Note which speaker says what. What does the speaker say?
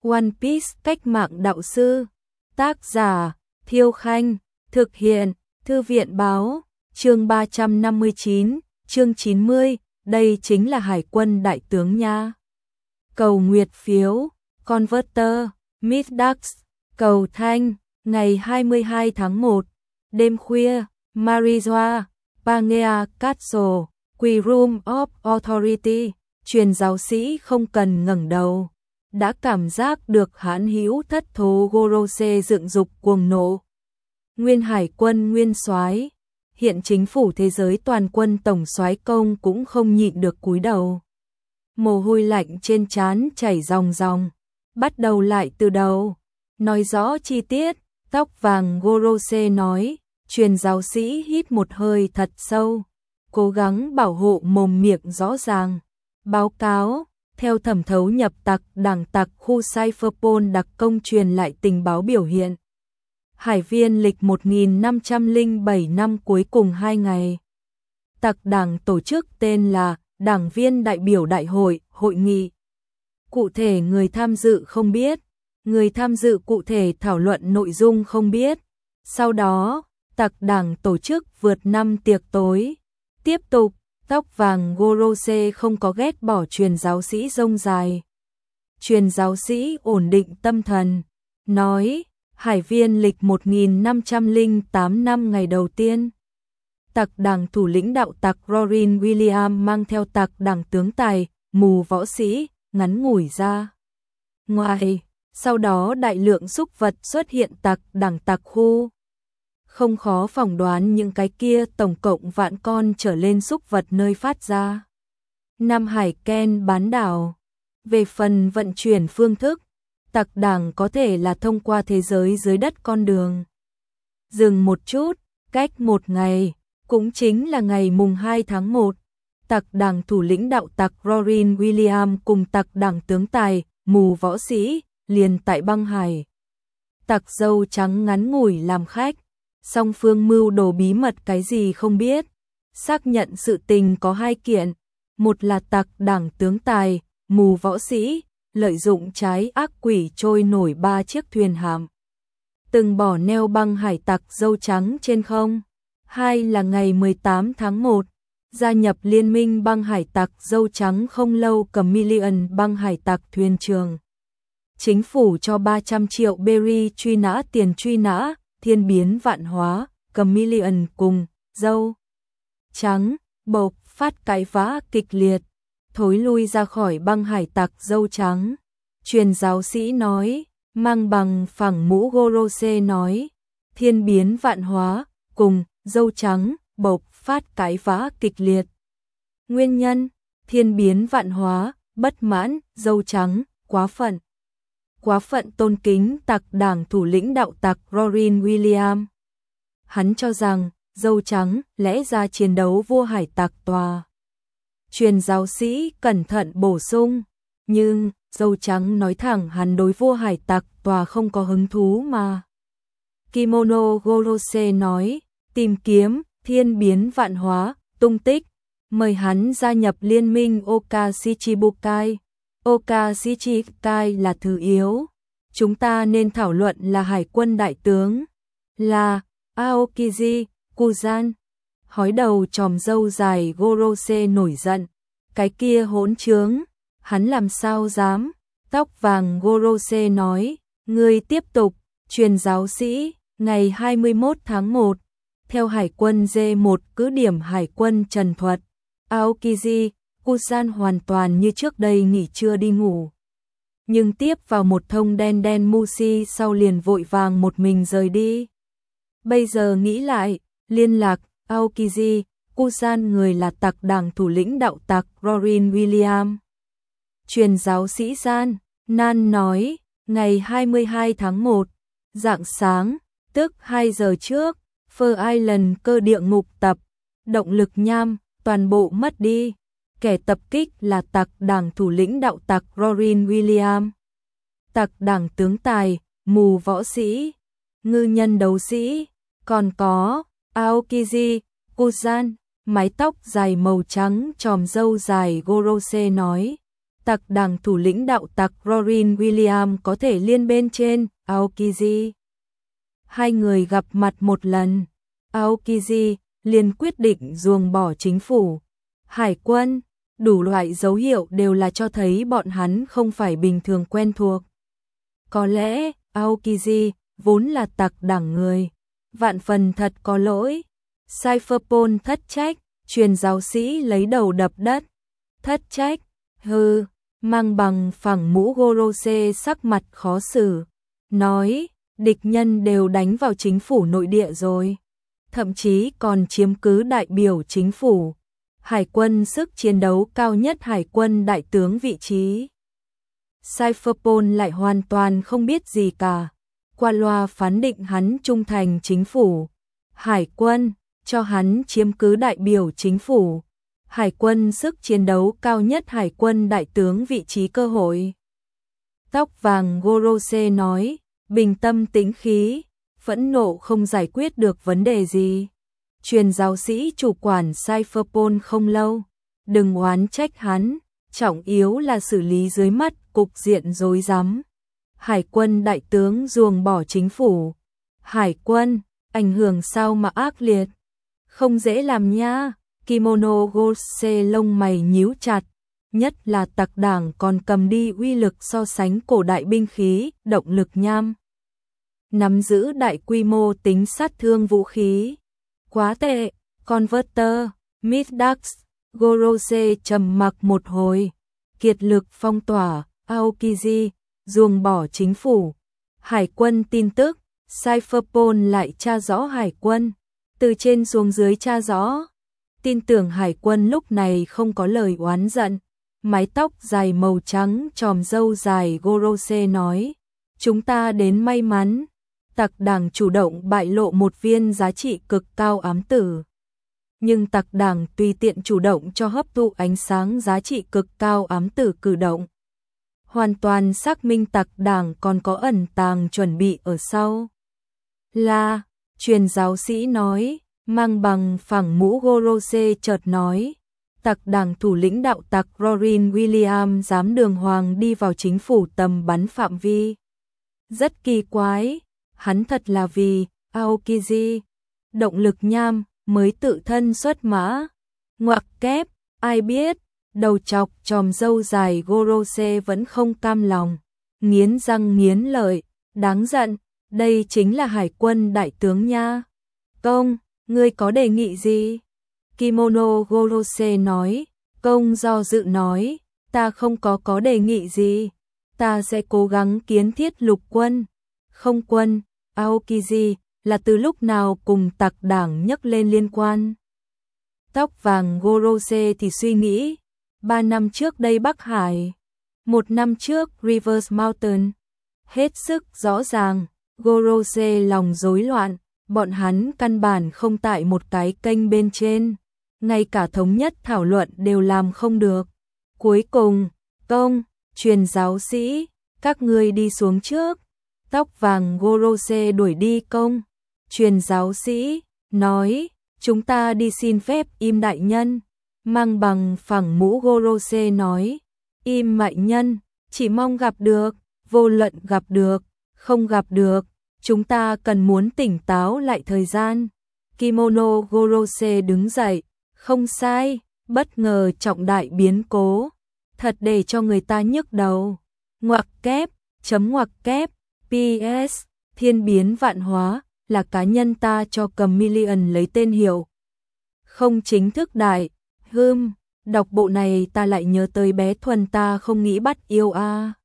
Speaker 1: One Piece cách mạng đạo sư. Tác giả Thiêu Khanh. Thực hiện Thư viện Báo. Chương 359, chương 90. Đây chính là hải quân đại tướng nha. Cầu nguyệt phiếu. Converter. Middax. Cầu thanh. Ngày 22 tháng 1. Đêm khuya. Marijoa. Pangea Castle. Queen Room of Authority. Truyền giáo sĩ không cần ngẩng đầu. Đã cảm giác được hãn hữu thất thố Gorose dựng dục cuồng nộ. Nguyên hải quân nguyên soái, hiện chính phủ thế giới toàn quân tổng soái công cũng không nhịn được cúi đầu. Mồ hôi lạnh trên trán chảy ròng ròng. Bắt đầu lại từ đầu. Nói rõ chi tiết, tóc vàng Gorose nói. Truyền giáo sĩ hít một hơi thật sâu, cố gắng bảo hộ mồm miệng rõ ràng. Báo cáo, theo thẩm thấu nhập tặc đảng tặc khu Cypherpol đặc công truyền lại tình báo biểu hiện. Hải viên lịch 1507 năm cuối cùng 2 ngày. Tặc đảng tổ chức tên là Đảng viên đại biểu đại hội, hội nghị. Cụ thể người tham dự không biết, người tham dự cụ thể thảo luận nội dung không biết. Sau đó, tặc đảng tổ chức vượt 5 tiệc tối. Tiếp tục, tóc vàng Gorose không có ghét bỏ truyền giáo sĩ rông dài. Truyền giáo sĩ ổn định tâm thần, nói, hải viên lịch 1508 năm ngày đầu tiên. Tặc đảng thủ lĩnh đạo tặc Rorin William mang theo tặc đảng tướng tài, mù võ sĩ, ngắn ngủi ra ngoài. Sau đó đại lượng súc vật xuất hiện tặc đảng tặc khu. Không khó phỏng đoán những cái kia tổng cộng vạn con trở lên súc vật nơi phát ra. Nam Hải Ken bán đảo. Về phần vận chuyển phương thức, tặc đảng có thể là thông qua thế giới dưới đất con đường. Dừng một chút, cách một ngày, cũng chính là ngày mùng 2 tháng 1, tặc đảng thủ lĩnh đạo tặc Rorin William cùng tặc đảng tướng tài, mù võ sĩ, liền tại băng hải. Tặc dâu trắng ngắn ngủi làm khách. Song phương mưu đồ bí mật cái gì không biết. Xác nhận sự tình có 2 kiện. Một là tặc đảng tướng tài, mù võ sĩ, lợi dụng trái ác quỷ trôi nổi 3 chiếc thuyền hạm. Từng bỏ neo băng hải tặc dâu trắng trên không. 2 là ngày 18 tháng 1, gia nhập liên minh băng hải tặc dâu trắng không lâu Chameleon băng hải tặc thuyền trường. Chính phủ cho 300 triệu berry truy nã tiền truy nã. Thiên biến vạn hóa, Chameleon cùng dâu trắng bộc phát cãi vã kịch liệt, thối lui ra khỏi băng hải tặc dâu trắng. Truyền giáo sĩ nói, mang bằng phẳng mũ Gorose nói, thiên biến vạn hóa cùng dâu trắng bộc phát cãi vã kịch liệt. Nguyên nhân, thiên biến vạn hóa, bất mãn, dâu trắng, quá phận. Quá phận tôn kính tặc đảng thủ lĩnh đạo tặc Rorin William. Hắn cho rằng, dâu trắng lẽ ra chiến đấu vua hải tặc tòa. Truyền giáo sĩ cẩn thận bổ sung, nhưng dâu trắng nói thẳng hắn đối vua hải tặc tòa không có hứng thú mà. Kimono Gorose nói, tìm kiếm, thiên biến vạn hóa, tung tích, mời hắn gia nhập liên minh Oka Shichibukai. Oka Shichibukai là thứ yếu. Chúng ta nên thảo luận là hải quân đại tướng. Là Aokiji Kuzan. Hói đầu tròm râu dài Gorose nổi giận. Cái kia hỗn trướng. Hắn làm sao dám. Tóc vàng Gorose nói. Ngươi tiếp tục. Truyền giáo sĩ. Ngày 21 tháng 1. Theo hải quân D1 cứ điểm hải quân Trần Thuật. Aokiji Kuzan hoàn toàn như trước đây nghỉ trưa đi ngủ. Nhưng tiếp vào một thông đen đen Mushi sau liền vội vàng một mình rời đi. Bây giờ nghĩ lại, liên lạc, Aokiji, Kuzan người là tặc đảng thủ lĩnh đạo tặc Rorin William. Truyền giáo sĩ San, Nan nói, ngày 22 tháng 1, rạng sáng, tức 2 giờ trước, Fur Island cơ địa ngục tập, động lực nham, toàn bộ mất đi. Kẻ tập kích là tặc đảng thủ lĩnh đạo tặc Rorin William. Tặc đảng tướng tài, mù võ sĩ, ngư nhân đấu sĩ, còn có Aokiji, Kuzan, mái tóc dài màu trắng tròm râu dài Gorose nói. Tặc đảng thủ lĩnh đạo tặc Rorin William có thể liên bên trên Aokiji. Hai người gặp mặt một lần, Aokiji liền quyết định ruồng bỏ chính phủ, hải quân, đủ loại dấu hiệu đều là cho thấy bọn hắn không phải bình thường quen thuộc. Có lẽ Aokiji vốn là tặc đảng người, vạn phần thật có lỗi. Cypherpol thất trách, truyền giáo sĩ lấy đầu đập đất. Thất trách, hừ, mang bằng phẳng mũ Gorose sắc mặt khó xử, nói, địch nhân đều đánh vào chính phủ nội địa rồi, thậm chí còn chiếm cứ đại biểu chính phủ. Hải quân sức chiến đấu cao nhất hải quân đại tướng vị trí. Cypherpol lại hoàn toàn không biết gì cả, qua loa phán định hắn trung thành chính phủ. Hải quân cho hắn chiếm cứ đại biểu chính phủ. Hải quân sức chiến đấu cao nhất hải quân đại tướng vị trí cơ hội. Tóc vàng Gorose nói, bình tâm tĩnh khí, phẫn nộ không giải quyết được vấn đề gì. Truyền giáo sĩ chủ quản Cypherpol không lâu, đừng oán trách hắn, trọng yếu là xử lý dưới mắt cục diện rối rắm. Hải quân đại tướng ruồng bỏ chính phủ. Hải quân, ảnh hưởng sao mà ác liệt, không dễ làm nha. Kimono Gorose lông mày nhíu chặt, nhất là tặc đảng còn cầm đi uy lực so sánh cổ đại binh khí, động lực nham. Nắm giữ đại quy mô tính sát thương vũ khí. Quá tệ, Converter, Midax, Gorose trầm mặc một hồi, kiệt lực phong tỏa, Aokiji, ruồng bỏ chính phủ. Hải quân tin tức, Cypherpol lại tra rõ hải quân, từ trên xuống dưới tra rõ. Tin tưởng hải quân lúc này không có lời oán giận, mái tóc dài màu trắng tròm râu dài Gorose nói, chúng ta đến may mắn, tặc đảng chủ động bại lộ một viên giá trị cực cao ám tử. Nhưng tặc đảng tùy tiện chủ động cho hấp thụ ánh sáng giá trị cực cao ám tử cử động. Hoàn toàn xác minh tặc đảng còn có ẩn tàng chuẩn bị ở sau. Là, truyền giáo sĩ nói, mang bằng phẳng mũ Gorose chợt nói, tặc đảng thủ lĩnh đạo tặc Rorin William dám đường hoàng đi vào chính phủ tầm bắn phạm vi. Rất kỳ quái, hắn thật là vì Aokiji, động lực nham, mới tự thân xuất mã. Ngoặc kép, ai biết, đầu chọc tròm râu dài Gorose vẫn không cam lòng, nghiến răng nghiến lợi, đáng giận, đây chính là hải quân đại tướng nha. Công, ngươi có đề nghị gì? Kimono Gorose nói, công do dự nói, ta không có đề nghị gì, ta sẽ cố gắng kiến thiết lục quân, không quân. Aokiji là từ lúc nào cùng tặc đảng nhắc lên liên quan? Tóc vàng Gorose thì suy nghĩ, 3 năm trước đây Bắc Hải, 1 năm trước Rivers Mountain. Hết sức rõ ràng, Gorose lòng rối loạn, bọn hắn căn bản không tại một cái kênh bên trên, ngay cả thống nhất thảo luận đều làm không được. Cuối cùng, công, truyền giáo sĩ, các ngươi đi xuống trước. Tóc vàng Gorose đuổi đi công. Truyền giáo sĩ nói, chúng ta đi xin phép im đại nhân. Mang bằng phẳng mũ Gorose nói, im đại nhân, chỉ mong gặp được, vô luận gặp được, không gặp được, chúng ta cần muốn tỉnh táo lại thời gian. Kimono Gorose đứng dậy, không sai, bất ngờ trọng đại biến cố, thật để cho người ta nhức đầu. Ngoặc kép, chấm ngoặc kép. PS, thiên biến vạn hóa, là cá nhân ta cho Chameleon lấy tên hiệu. Không chính thức đại, đọc bộ này ta lại nhớ tới bé Thuần ta không nghĩ bắt yêu a.